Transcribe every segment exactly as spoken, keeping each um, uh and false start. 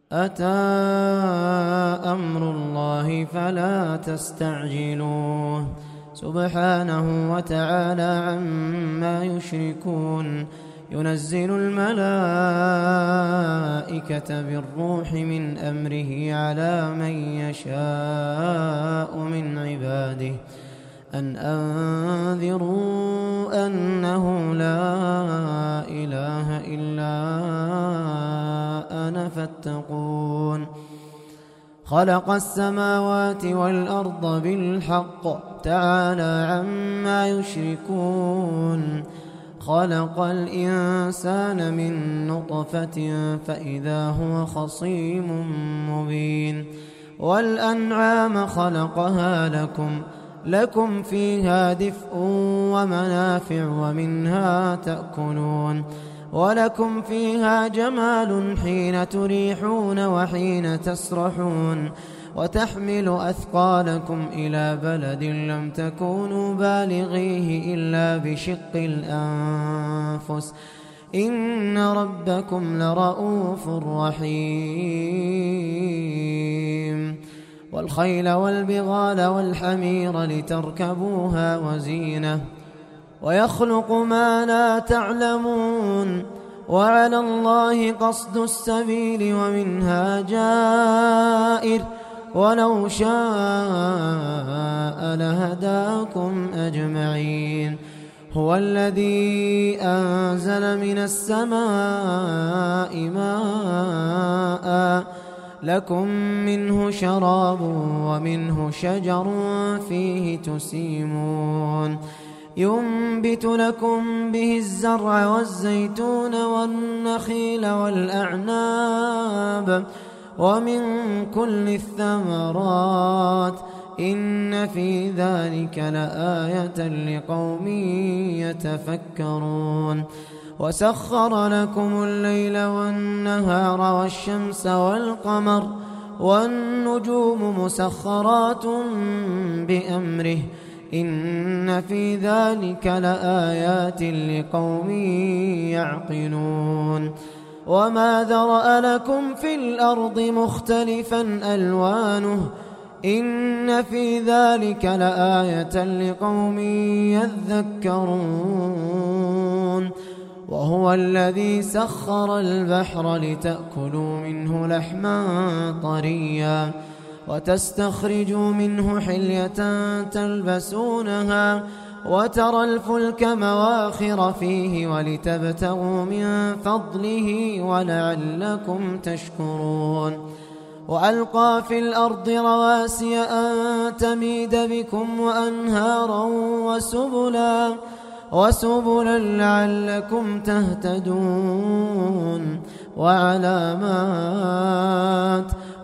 أتى أمر الله فلا تستعجلوه سبحانه وتعالى عما يشركون. ينزل الملائكة بالروح من أمره على من يشاء من عباده أن أنذروا أنه لا إله إلا أنا فاتقون. خلق السماوات والأرض بالحق تعالى عما يشركون. خلق الإنسان من نطفة فإذا هو خصيم مبين. والأنعام خلقها لكم لكم فيها دفء ومنافع ومنها تأكلون ولكم فيها جمال حين تريحون وحين تسرحون وتحمل أثقالكم إلى بلد لم تكونوا بالغيه إلا بشق الأنفس إن ربكم لرؤوف رحيم. والخيل والبغال والحمير لتركبوها وزينة ويخلق ما لا تعلمون وعلى الله قصد السبيل ومنها جائر ولو شاء لهداكم أجمعين. هو الذي أنزل من السماء ماء لكم منه شراب ومنه شجر فيه تسيمون ينبت لكم به الزرع والزيتون والنخيل والأعناب ومن كل الثمرات إن في ذلك لآية لقوم يتفكرون. وسخر لكم الليل والنهار والشمس والقمر والنجوم مسخرات بأمره إن في ذلك لآيات لقوم يعقلون. وما ذرأ لكم في الأرض مختلفا ألوانه إن في ذلك لآية لقوم يذكرون. وهو الذي سخر البحر لتأكلوا منه لحما طريا وتستخرجوا منه حلية تلبسونها وترى الفلك مواخر فيه ولتبتغوا من فضله ولعلكم تشكرون. وألقى في الأرض رواسي أن تميد بكم وأنهارا وسبلا وسبلا لعلكم تهتدون وعلامات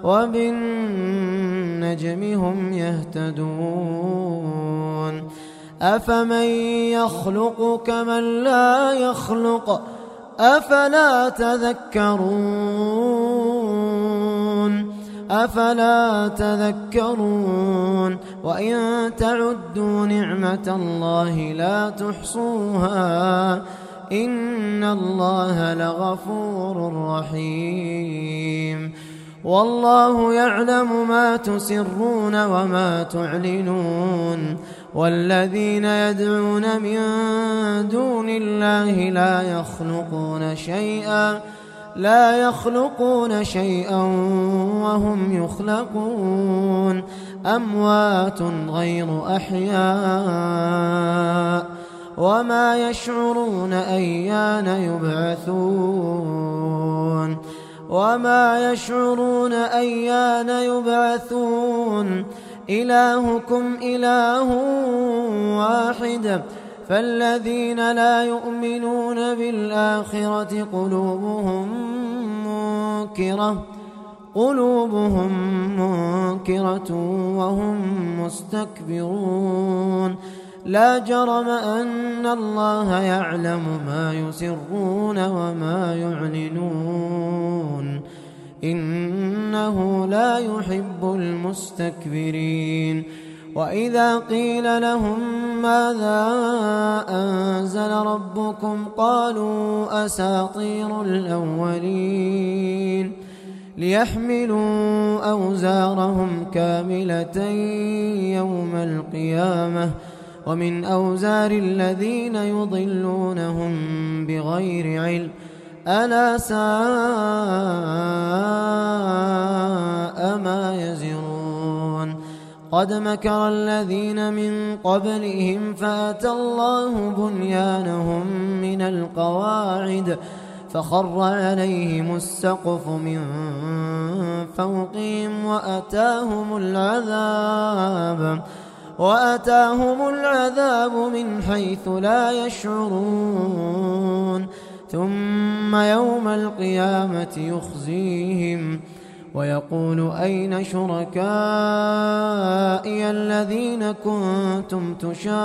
وبالنجم هم يهتدون. أفمن يخلق كمن لا يخلق أفلا تذكرون أفلا تذكرون. وإن تعدوا نعمة الله لا تحصوها إن الله لغفور رحيم. والله يعلم ما تسرون وما تعلنون. والذين يدعون من دون الله لا يخلقون شيئا لا يخلقون شيئا وهم يخلقون أموات غير أحياء وما يشعرون أيان يبعثون وما يشعرون أيان يبعثون. إلهكم إله واحد فالذين لا يؤمنون بالآخرة قلوبهم منكرة قلوبهم منكرة وهم مستكبرون. لا جرم أن الله يعلم ما يسرون وما يعلنون إنه لا يحب المستكبرين. وإذا قيل لهم ماذا أنزل ربكم قالوا أساطير الأولين ليحملوا أوزارهم كاملة يوم القيامة ومن أوزار الذين يضلونهم بغير علم ألا ساء ما يزرون قد مكر الذين من قبلهم فأتى الله بنيانهم من القواعد فخر عليهم السقف من فوقهم وأتاهم العذاب وأتاهم العذاب من حيث لا يشعرون ثم يوم القيامة يخزيهم ويقول أين شركائي الذين كنتم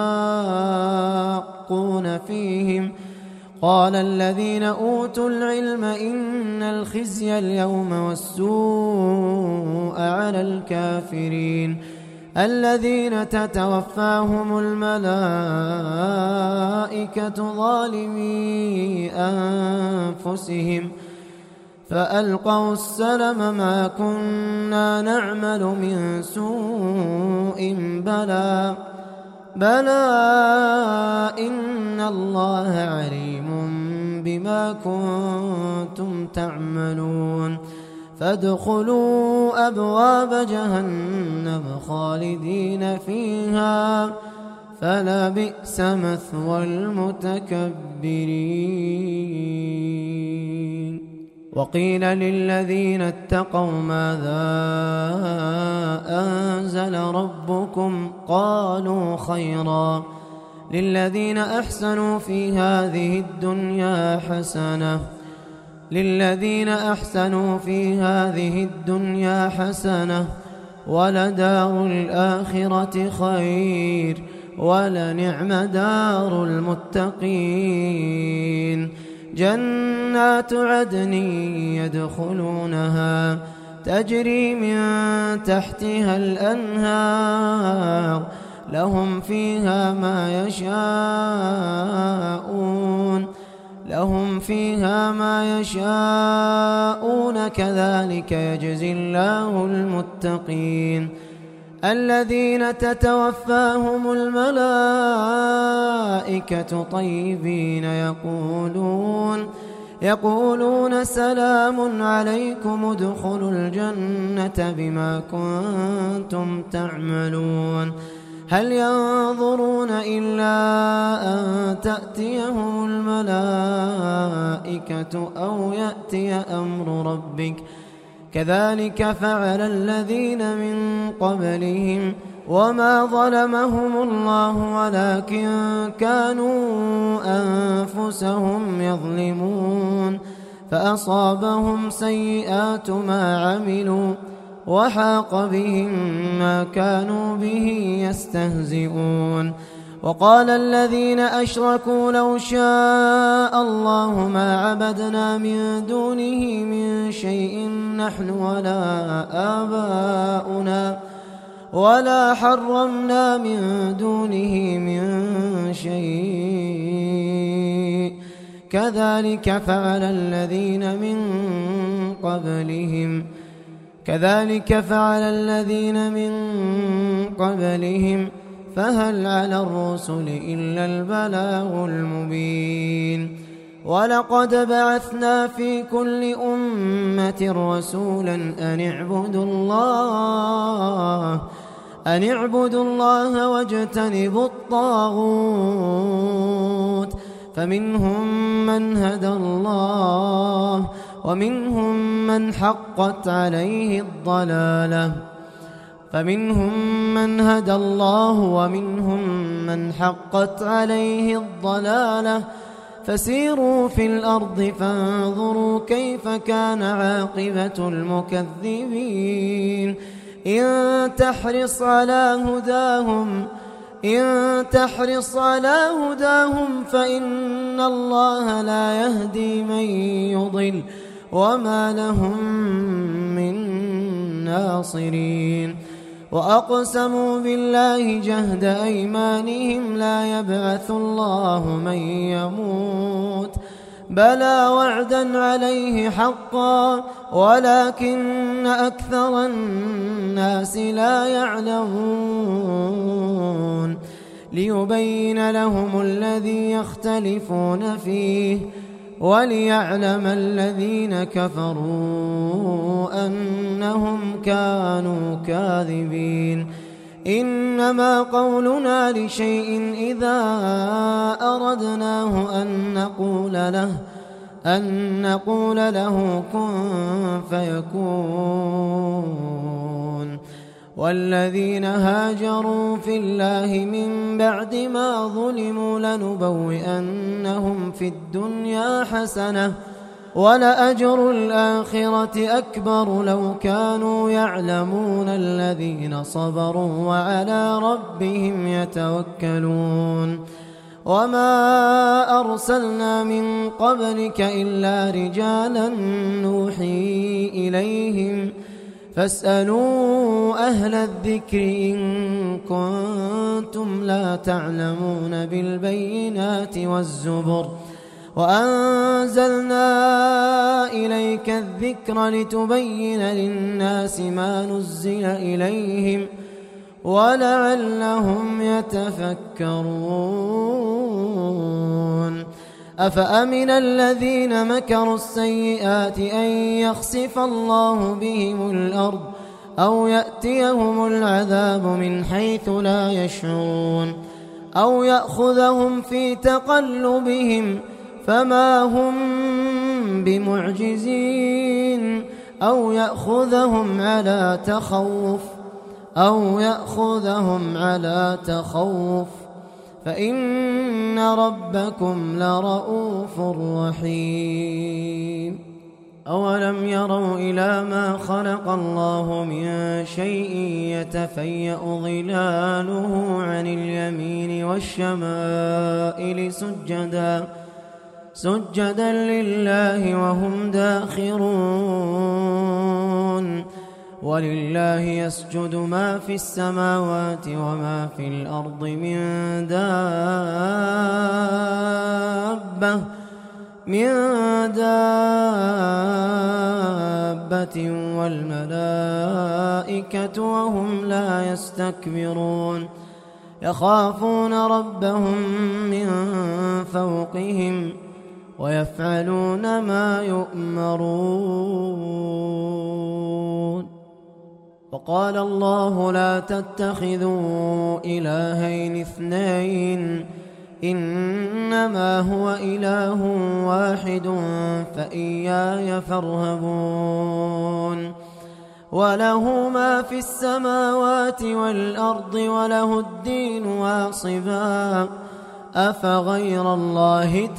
تشاقون فيهم قال الذين أوتوا العلم إن الخزي اليوم والسوء على الكافرين الذين تتوفاهم الملائكة ظالمي أنفسهم فألقوا السلم ما كنا نعمل من سوء بلى بلى إن الله عليم بما كنتم تعملون فادخلوا أبواب جهنم خالدين فيها فلبئس مثوى المتكبرين وقيل للذين اتقوا ماذا أنزل ربكم قالوا خيرا للذين أحسنوا في هذه الدنيا حسنة للذين أحسنوا في هذه الدنيا حسنة ولدار الآخرة خير ولنعم دار المتقين جنات عدن يدخلونها تجري من تحتها الأنهار لهم فيها ما يشاءون لهم فيها ما يشاءون كذلك يجزي الله المتقين الذين تتوفاهم الملائكة طيبين يقولون يقولون سلام عليكم ادخلوا الجنة بما كنتم تعملون هل ينظرون إلا أن تأتيهم الملائكة أو يأتي أمر ربك كذلك فعل الذين من قبلهم وما ظلمهم الله ولكن كانوا أنفسهم يظلمون فأصابهم سيئات ما عملوا وحاق بهم ما كانوا به يستهزئون وقال الذين أشركوا لو شاء الله ما عبدنا من دونه من شيء نحن ولا آباؤنا ولا حرمنا من دونه من شيء كذلك فعل الذين من قبلهم كذلك فعل الذين من قبلهم فهل على الرسل إلا البلاغ المبين ولقد بعثنا في كل أمة رسولا أن اعبدوا الله أن اعبدوا الله واجتنبوا الطاغوت فمنهم من هدى الله ومنهم من حقت عليه الضلالة فمنهم من هدى الله ومنهم من حقت عليه الضلالة فسيروا في الأرض فانظروا كيف كان عاقبة المكذبين إن تحرص على هداهم إن تحرص على هداهم فإن الله لا يهدي من يضل وما لهم من ناصرين وأقسموا بالله جهد أيمانهم لا يبعث الله من يموت بلى وعدا عليه حقا ولكن أكثر الناس لا يعلمون ليبين لهم الذي يختلفون فيه وليعلم الذين كفروا أنهم كانوا كاذبين إنما قولنا لشيء إذا أردناه أن نقول له أن نقول له كن فيكون والذين هاجروا في الله من بعد ما ظلموا لنبوئنهم في الدنيا حسنة ولأجر الآخرة أكبر لو كانوا يعلمون الذين صبروا وعلى ربهم يتوكلون وما أرسلنا من قبلك إلا رجالا نوحي إليهم فاسألوا أهل الذكر إن كنتم لا تعلمون بالبينات والزبر وأنزلنا إليك الذكر لتبين للناس ما نزل إليهم ولعلهم يتفكرون أفأمن الذين مكروا السيئات أن يخسف الله بهم الأرض أو يأتيهم العذاب من حيث لا يشعرون أو يأخذهم في تقلبهم فما هم بمعجزين أو يأخذهم على تخوف أو يأخذهم على تخوف فإن ربكم لرؤوف رحيم أولم يروا إلى ما خلق الله من شيء يتفيأ ظلاله عن اليمين والشمائل سجدا سجدا لله وهم داخرون ولله يسجد ما في السماوات وما في الأرض من دابة من دابة والملائكة وهم لا يستكبرون يخافون ربهم من فوقهم ويفعلون ما يؤمرون وقال الله لا تتخذوا إلهين اثنين إنما هو إله واحد فإياي فارهبون وله ما في السماوات والأرض وله الدين واصبا أفغير الله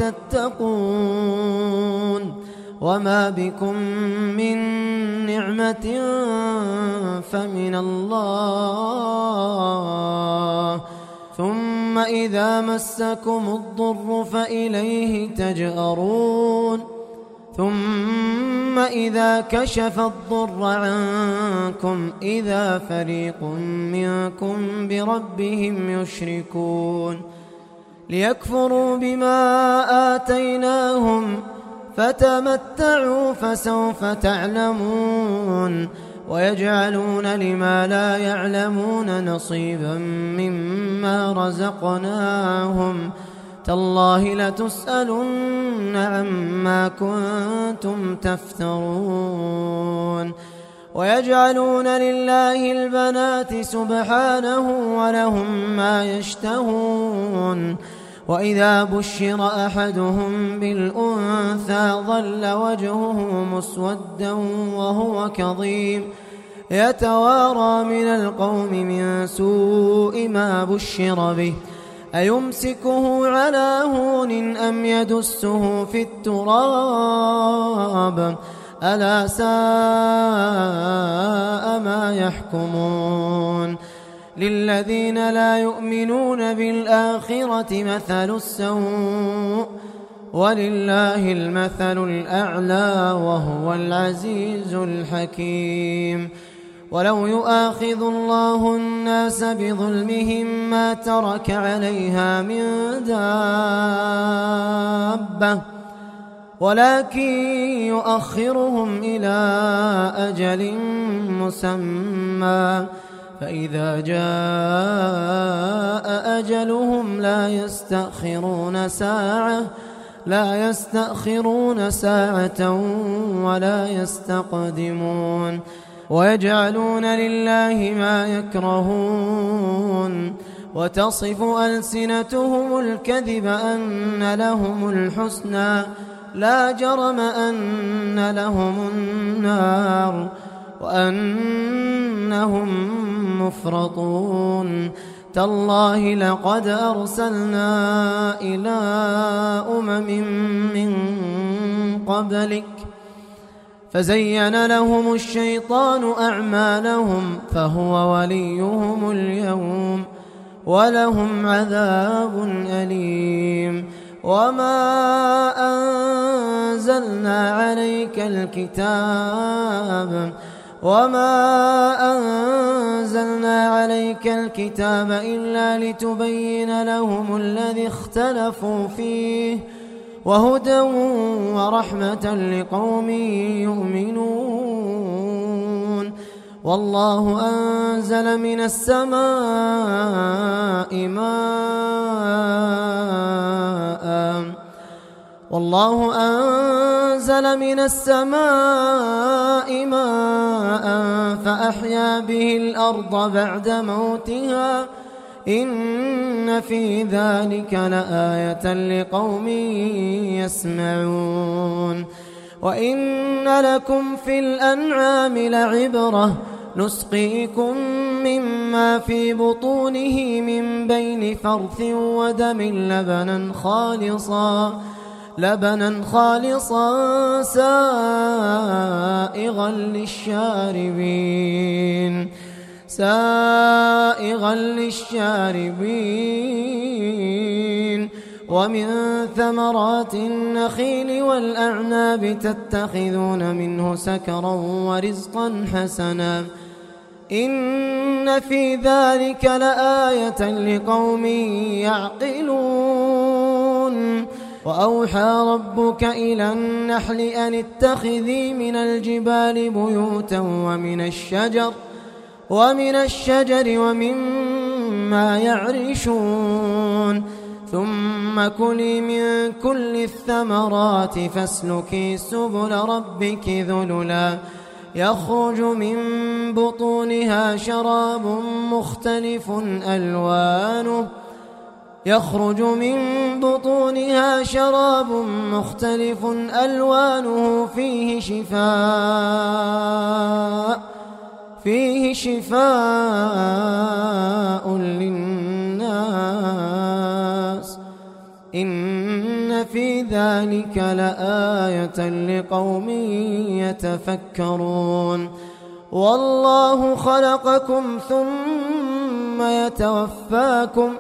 تتقون وما بكم من نعمة فمن الله ثم إذا مسكم الضر فإليه تجأرون ثم إذا كشف الضر عنكم إذا فريق منكم بربهم يشركون ليكفروا بما آتيناهم فتمتعوا فسوف تعلمون ويجعلون لما لا يعلمون نصيبا مما رزقناهم تالله لتسألن عما كنتم تفترون ويجعلون لله البنات سبحانه ولهم ما يشتهون وإذا بشر أحدهم بالأنثى ظل وجهه مسودا وهو كظيم يتوارى من القوم من سوء ما بشر به أيمسكه على هون أم يدسه في التراب ألا ساء ما يحكمون للذين لا يؤمنون بالآخرة مثل السوء ولله المثل الأعلى وهو العزيز الحكيم ولو يؤاخذ الله الناس بظلمهم ما ترك عليها من دابة ولكن يؤخرهم إلى أجل مسمى فإذا جاء أجلهم لا يستأخرون ساعة لا يستأخرون ساعة ولا يستقدمون ويجعلون لله ما يكرهون وتصف ألسنتهم الكذب أن لهم الحسنى لا جرم أن لهم النار وأنهم مفرطون تالله لقد أرسلنا إلى أمم من قبلك فزين لهم الشيطان أعمالهم فهو وليهم اليوم ولهم عذاب أليم وما أنزلنا عليك الكتاب وما أنزلنا عليك الكتاب إلا لتبين لهم الذي اختلفوا فيه وهدى ورحمة لقوم يؤمنون والله أنزل من السماء ماء والله أنزل من السماء ماء فأحيا به الأرض بعد موتها إن في ذلك لآية لقوم يسمعون وإن لكم في الأنعام لعبرة نسقيكم مما في بطونه من بين فرث ودم لبنا خالصا لبنا خالصا سائغا للشاربين سائغا للشاربين ومن ثمرات النخيل والأعناب تتخذون منه سكرا ورزقا حسنا إن في ذلك لآية لقوم يعقلون وأوحى ربك إلى النحل أن اتخذي من الجبال بيوتا ومن الشجر ومن الشجر ومما يعرشون ثم كلي من كل الثمرات فاسلكي سبل ربك ذللا يخرج من بطونها شراب مختلف ألوانه يخرج من بطونها شراب مختلف ألوانه فيه شفاء فيه شفاء للناس إن في ذلك لآية لقوم يتفكرون والله خلقكم ثم يتوفاكم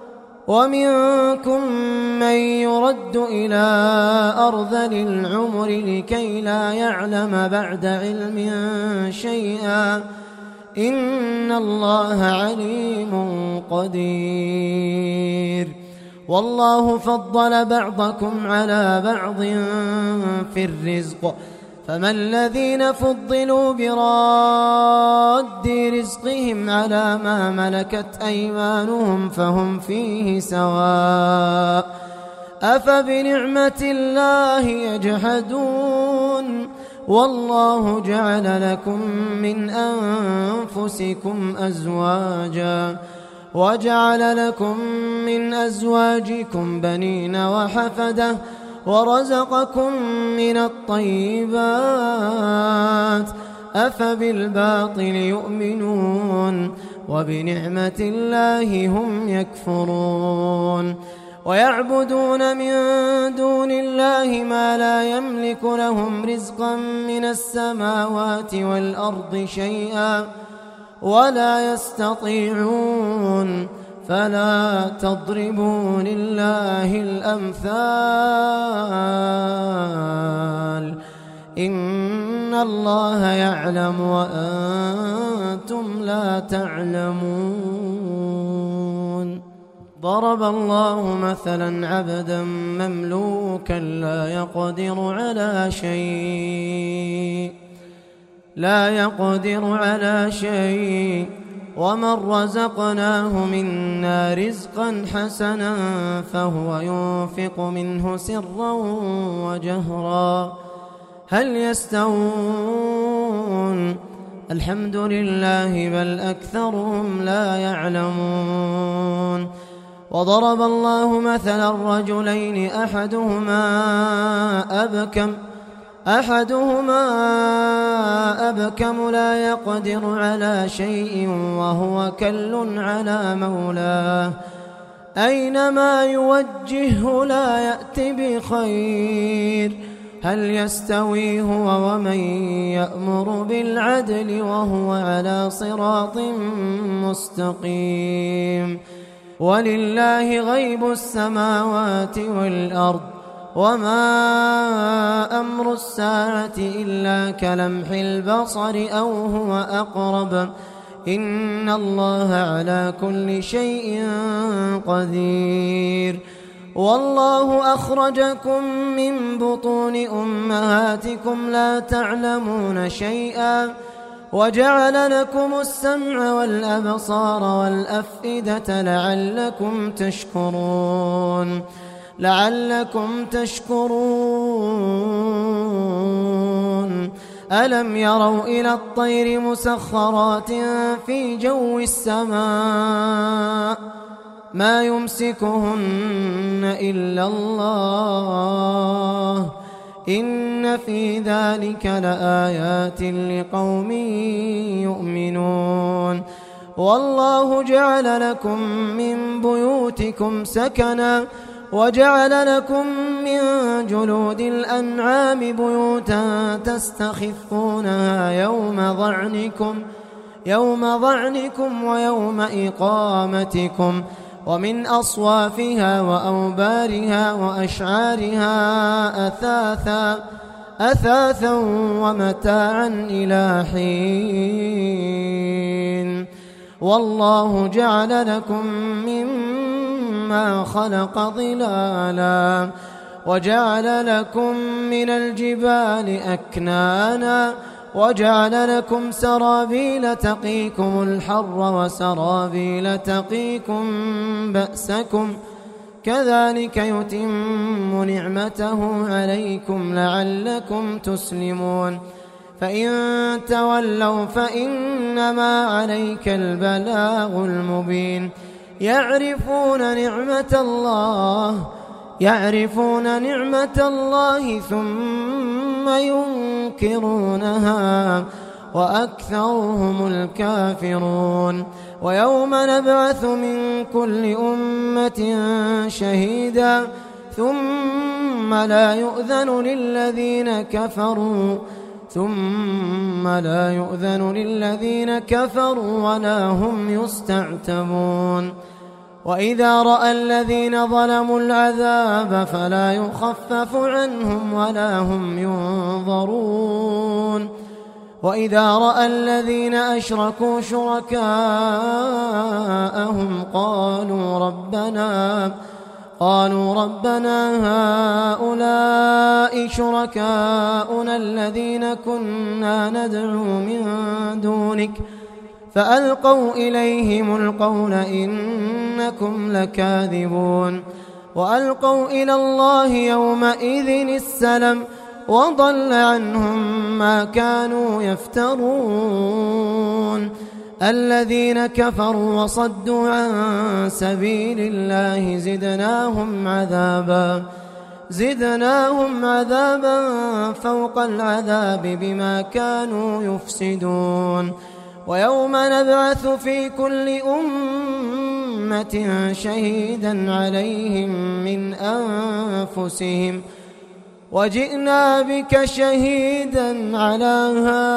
ومنكم من يرد إلى أرذل العمر لكي لا يعلم بعد علم شيئا إن الله عليم قدير والله فضل بعضكم على بعض في الرزق فما الذين فضلوا براد رزقهم على ما ملكت أيمانهم فهم فيه سواء أفبنعمة الله يجحدون والله جعل لكم من أنفسكم أزواجا وجعل لكم من أزواجكم بنين وحفدة ورزقكم من الطيبات أفبالباطل يؤمنون وبنعمة الله هم يكفرون ويعبدون من دون الله ما لا يملك لهم رزقا من السماوات والأرض شيئا ولا يستطيعون فلا تضربوا لله الأمثال إن الله يعلم وأنتم لا تعلمون ضرب الله مثلا عبدا مملوكا لا يقدر على شيء لا يقدر على شيء ومن رزقناه منا رزقا حسنا فهو ينفق منه سرا وجهرا هل يستوون الحمد لله بل أكثرهم لا يعلمون وضرب الله مثلا رجلين أحدهما أبكم أحدهما أبكم لا يقدر على شيء وهو كل على مولاه أينما يوجهه لا يأتي بخير هل يستوي هو ومن يأمر بالعدل وهو على صراط مستقيم ولله غيب السماوات والأرض وما أمر الساعة إلا كلمح البصر أو هو أقرب إن الله على كل شيء قدير والله أخرجكم من بطون أمهاتكم لا تعلمون شيئا وجعل لكم السمع والأبصار والأفئدة لعلكم تشكرون لعلكم تشكرون ألم يروا إلى الطير مسخرات في جو السماء ما يمسكهن إلا الله إن في ذلك لآيات لقوم يؤمنون والله جعل لكم من بيوتكم سكنا وجعل لكم من جلود الأنعام بيوتا تستخفونها يوم ظعنكم يوم ظعنكم ويوم إقامتكم ومن أصوافها وأوبارها وأشعارها أثاثا أثاثا ومتاعا إلى حين والله جعل لكم مما خلق ظلالا وجعل لكم من الجبال أكنانا وجعل لكم سرابيل تقيكم الحر وسرابيل تقيكم بأسكم كذلك يتم نعمته عليكم لعلكم تسلمون فإن تولوا فإنما عليك البلاغ المبين يعرفون نعمة الله يعرفون نعمة الله ثم ينكرونها وأكثرهم الكافرون ويوم نبعث من كل أمة شهيدا ثم لا يؤذن للذين كفروا ثم لا يؤذن للذين كفروا ولا هم يستعتبون وإذا رأى الذين ظلموا العذاب فلا يخفف عنهم ولا هم ينظرون وإذا رأى الذين أشركوا شركاءهم قالوا ربنا قالوا ربنا هؤلاء شركاؤنا الذين كنا ندعو من دونك فألقوا إليهم القول إنكم لكاذبون وألقوا إلى الله يومئذ السلم وضل عنهم ما كانوا يفترون الذين كفروا وصدوا عن سبيل الله زدناهم عذابا زدناهم عذابا فوق العذاب بما كانوا يفسدون ويوم نبعث في كل أمة شهيدا عليهم من أنفسهم وجئنا بك شهيدا على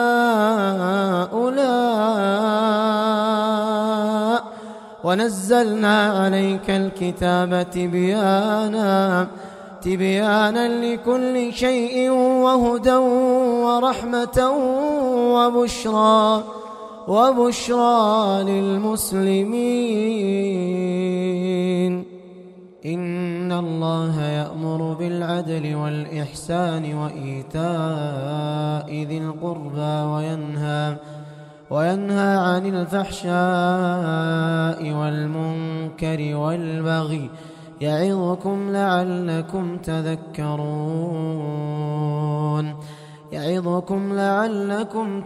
هؤلاء ونزلنا عليك الكتاب تبيانا تبيانا لكل شيء وهدى ورحمة وبشرى وبشرى للمسلمين. إن الله يأمر بالعدل والإحسان وإيتاء ذي القربى وينهى وينهى عن الفحشاء والمنكر والبغي يعظكم لعلكم تذكرون يعظكم لعلكم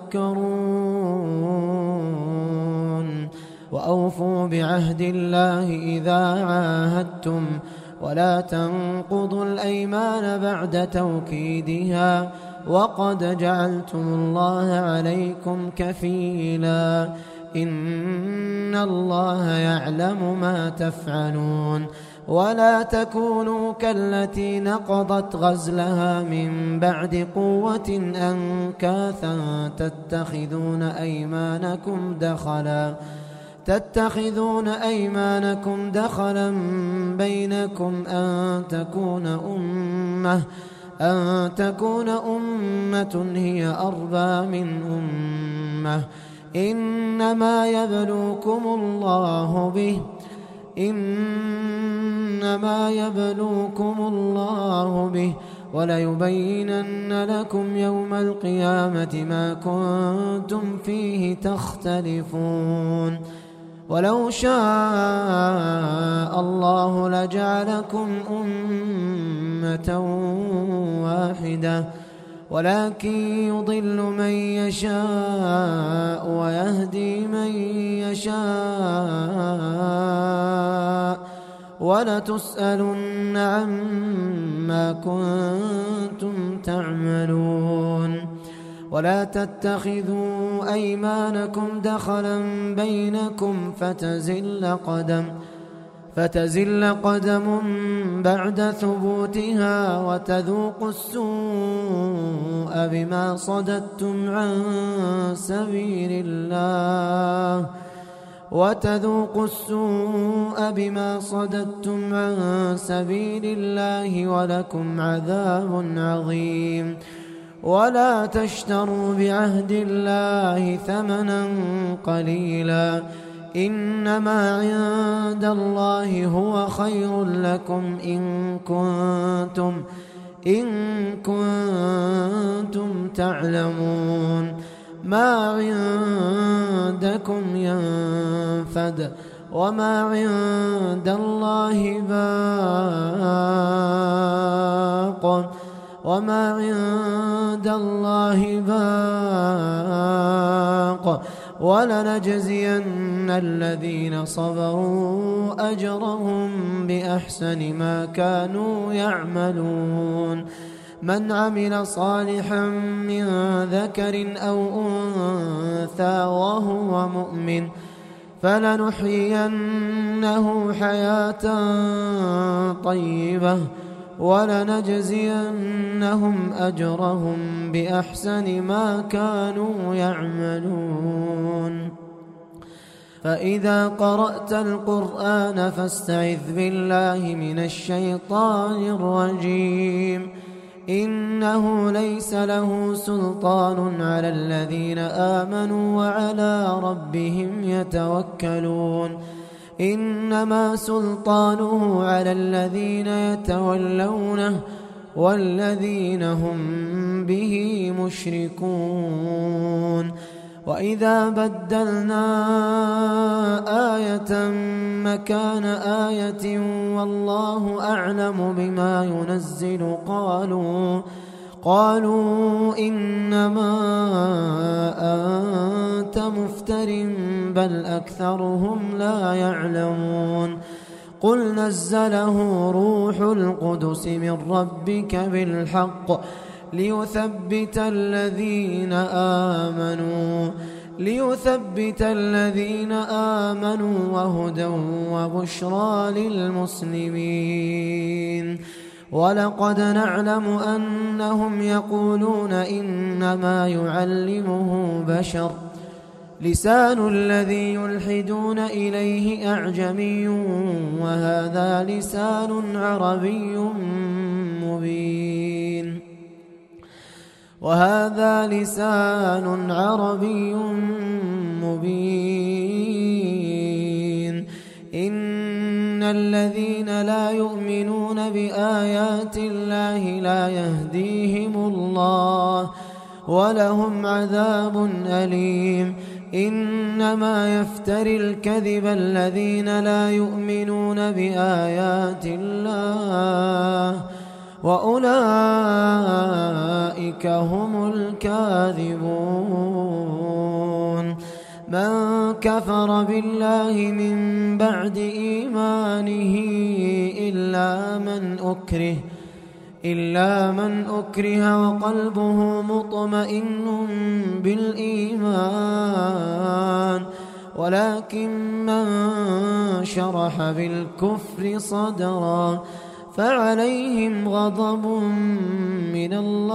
تذكرون وأوفوا بعهد الله إذا عاهدتم ولا تنقضوا الأيمان بعد توكيدها وقد جعلتم الله عليكم كفيلا إن الله يعلم ما تفعلون. ولا تكونوا كالتي نقضت غزلها من بعد قوة أنكاثا تتخذون أيمانكم دخلا تتخذون أيمانكم دخلا بينكم أن تكون أمة أن تكون أمة هي أربى من أمة إنما يبلوكم الله به إنما يبلوكم الله به وليبينن لكم يوم القيامة ما كنتم فيه تختلفون. ولو شاء الله لجعلكم أمة واحدة ولكن يضل من يشاء ويهدي من يشاء ولتسألن عما كنتم تعملون. ولا تتخذوا أيمانكم دخلا بينكم فتزل قدم فتزل قدم بعد ثبوتها وتذوقوا السوء بما صددتم عن سبيل الله وتذوقوا السوء بما صددتم عن سبيل الله ولكم عذاب عظيم. ولا تشتروا بعهد الله ثمنا قليلا إنما عند الله هو خير لكم إن كنتم إن كنتم تعلمون. ما عندكم ينفد وما عند الله باق وما عند الله باق ولنجزين الذين صبروا أجرهم بأحسن ما كانوا يعملون. من عمل صالحا من ذكر أو أنثى وهو مؤمن فلنحيينه حياة طيبة ولنجزينهم أجرهم بأحسن ما كانوا يعملون. فإذا قرأت القرآن فاستعذ بالله من الشيطان الرجيم إنه ليس له سلطان على الذين آمنوا وعلى ربهم يتوكلون إنما سلطانه على الذين يتولونه والذين هم به مشركون. وإذا بدلنا آية مكان آية والله أعلم بما ينزل قالوا قالوا إنما أنت مفتر بل أكثرهم لا يعلمون. قل نزله روح القدس من ربك بالحق ليثبت الذين آمنوا ليثبت الذين آمنوا وهدى وبشرى للمسلمين. ولقد نعلم أنهم يقولون إنما يعلمه بشر لسان الذي يلحدون إليه أعجمي وهذا لسان عربي مبين وهذا لسان عربي الذين لا يؤمنون بآيات الله لا يهديهم الله ولهم عذاب أليم إنما يفتري الكذب الذين لا يؤمنون بآيات الله وأولئك هم الكاذبون من كفر بالله من بعد إيمانه إلا من أكره إلا من أكره وقلبه مطمئن بالإيمان ولكن من شرح بالكفر صدرا فعليهم غضب من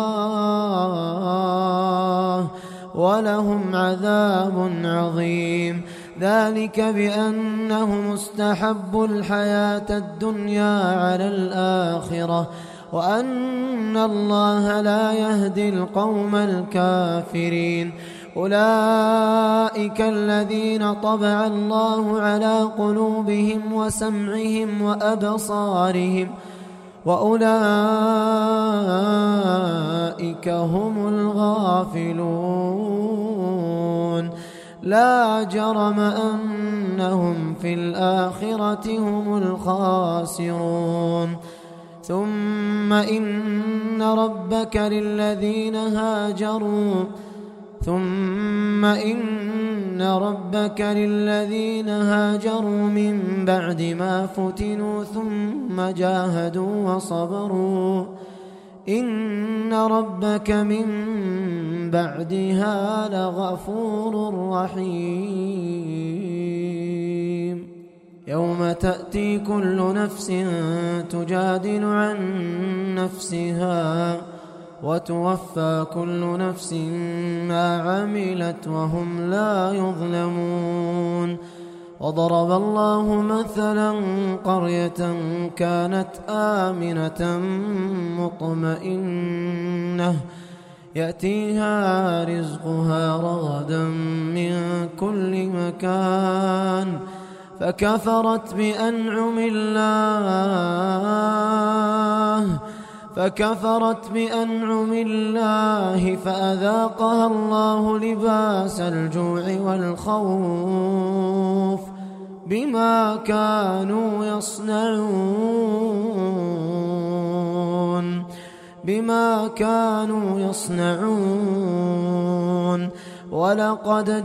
الله ولهم عذاب عظيم ذلك بأنهم استحبوا الحياة الدنيا على الآخرة وأن الله لا يهدي القوم الكافرين أولئك الذين طبع الله على قلوبهم وسمعهم وأبصارهم وأولئك هم الغافلون لا جرم أنهم في الآخرة هم الخاسرون ثم إن ربك للذين هاجروا ثم إن ربك للذين هاجروا من بعد ما فتنوا ثم جاهدوا وصبروا إن ربك من بعدها لغفور رحيم يوم تأتي كل نفس تجادل عن نفسها وتوفى كل نفس ما عملت وهم لا يظلمون وضرب الله مثلا قرية كانت آمنة مطمئنة يأتيها رزقها رغدا من كل مكان فكفرت بأنعم الله فكفرت بأنعم الله فأذاقها الله لباس الجوع والخوف بما كانوا يصنعون بما كانوا يصنعون ولقد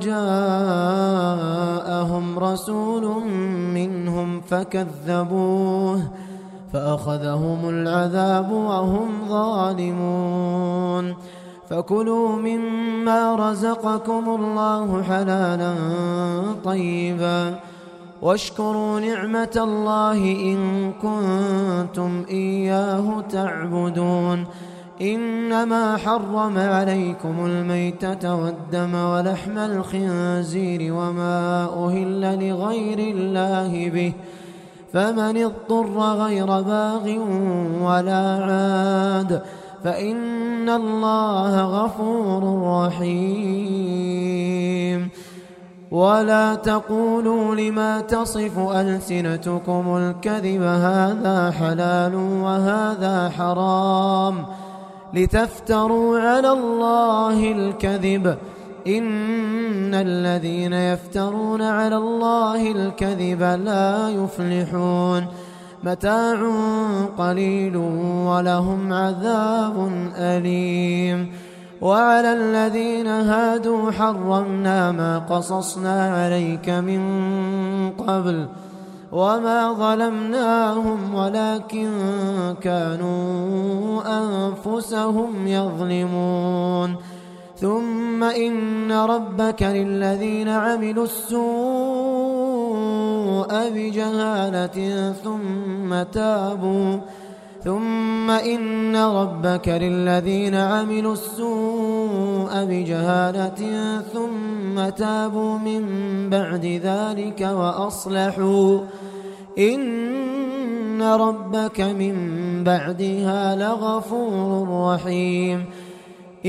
جاءهم رسول منهم فكذبوه فأخذهم العذاب وهم ظالمون فكلوا مما رزقكم الله حلالا طيبا واشكروا نعمة الله إن كنتم إياه تعبدون إنما حرم عليكم الميتة والدم ولحم الخنزير وما أهل لغير الله به فمن اضطر غير باغ ولا عاد فإن الله غفور رحيم ولا تقولوا لما تصف ألسنتكم الكذب هذا حلال وهذا حرام لتفتروا على الله الكذب إن الذين يفترون على الله الكذب لا يفلحون متاع قليل ولهم عذاب أليم وعلى الذين هادوا حرمنا ما قصصنا عليك من قبل وما ظلمناهم ولكن كانوا أنفسهم يظلمون ثم إن ربك للذين عملوا السوء بجهالة ثم تابوا ثم إن ربك للذين عملوا السوء بجهالة ثم تابوا من بعد ذلك وأصلحوا إن ربك من بعدها لغفور رحيم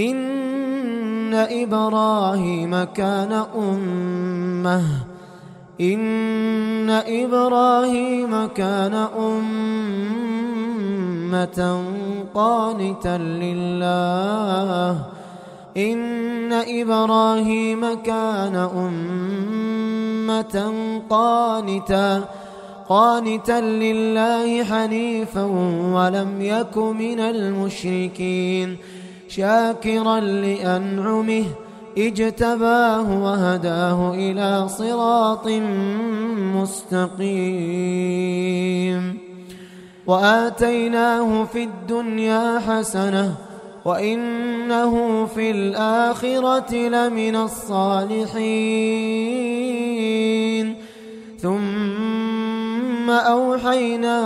إن إبراهيم كان أمة إن إبراهيم كان أمة قانتا لله إن إبراهيم كان أمة قانتا قانتا لله حنيفا ولم يك من المشركين شاكرا لأنعمه اجتباه وهداه إلى صراط مستقيم وآتيناه في الدنيا حسنة وإنه في الآخرة لمن الصالحين ثم أوحينا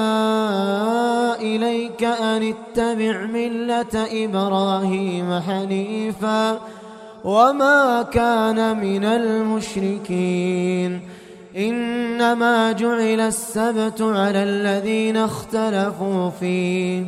إليك أن اتبع ملة إبراهيم حنيفا وما كان من المشركين إنما جعل السبت على الذين اختلفوا فيه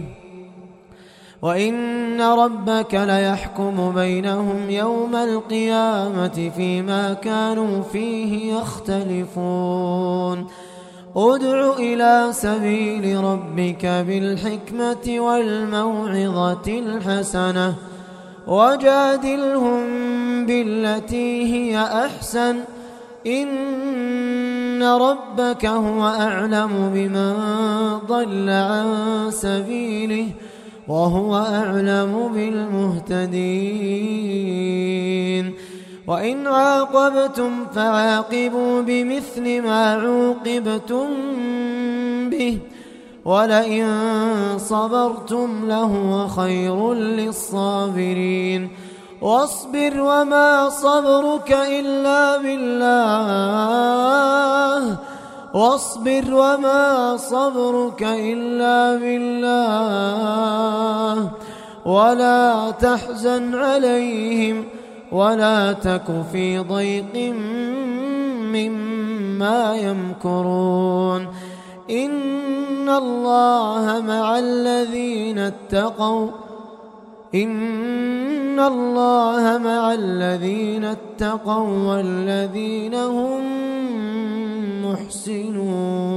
وإن ربك ليحكم بينهم يوم القيامة فيما كانوا فيه يختلفون ادع إلى سبيل ربك بالحكمة والموعظة الحسنة وجادلهم بالتي هي أحسن إن ربك هو أعلم بمن ضل عن سبيله وهو أعلم بالمهتدين وإن عاقبتم فعاقبوا بمثل ما عوقبتم به ولئن صبرتم لهو خير للصابرين واصبر وما صبرك إلا بالله واصبر وما صبرك إلا بالله ولا تحزن عليهم ولا تك في ضيق مما يمكرون إن الله مع الذين اتقوا إن الله مع الذين اتقوا والذين هم محسنون.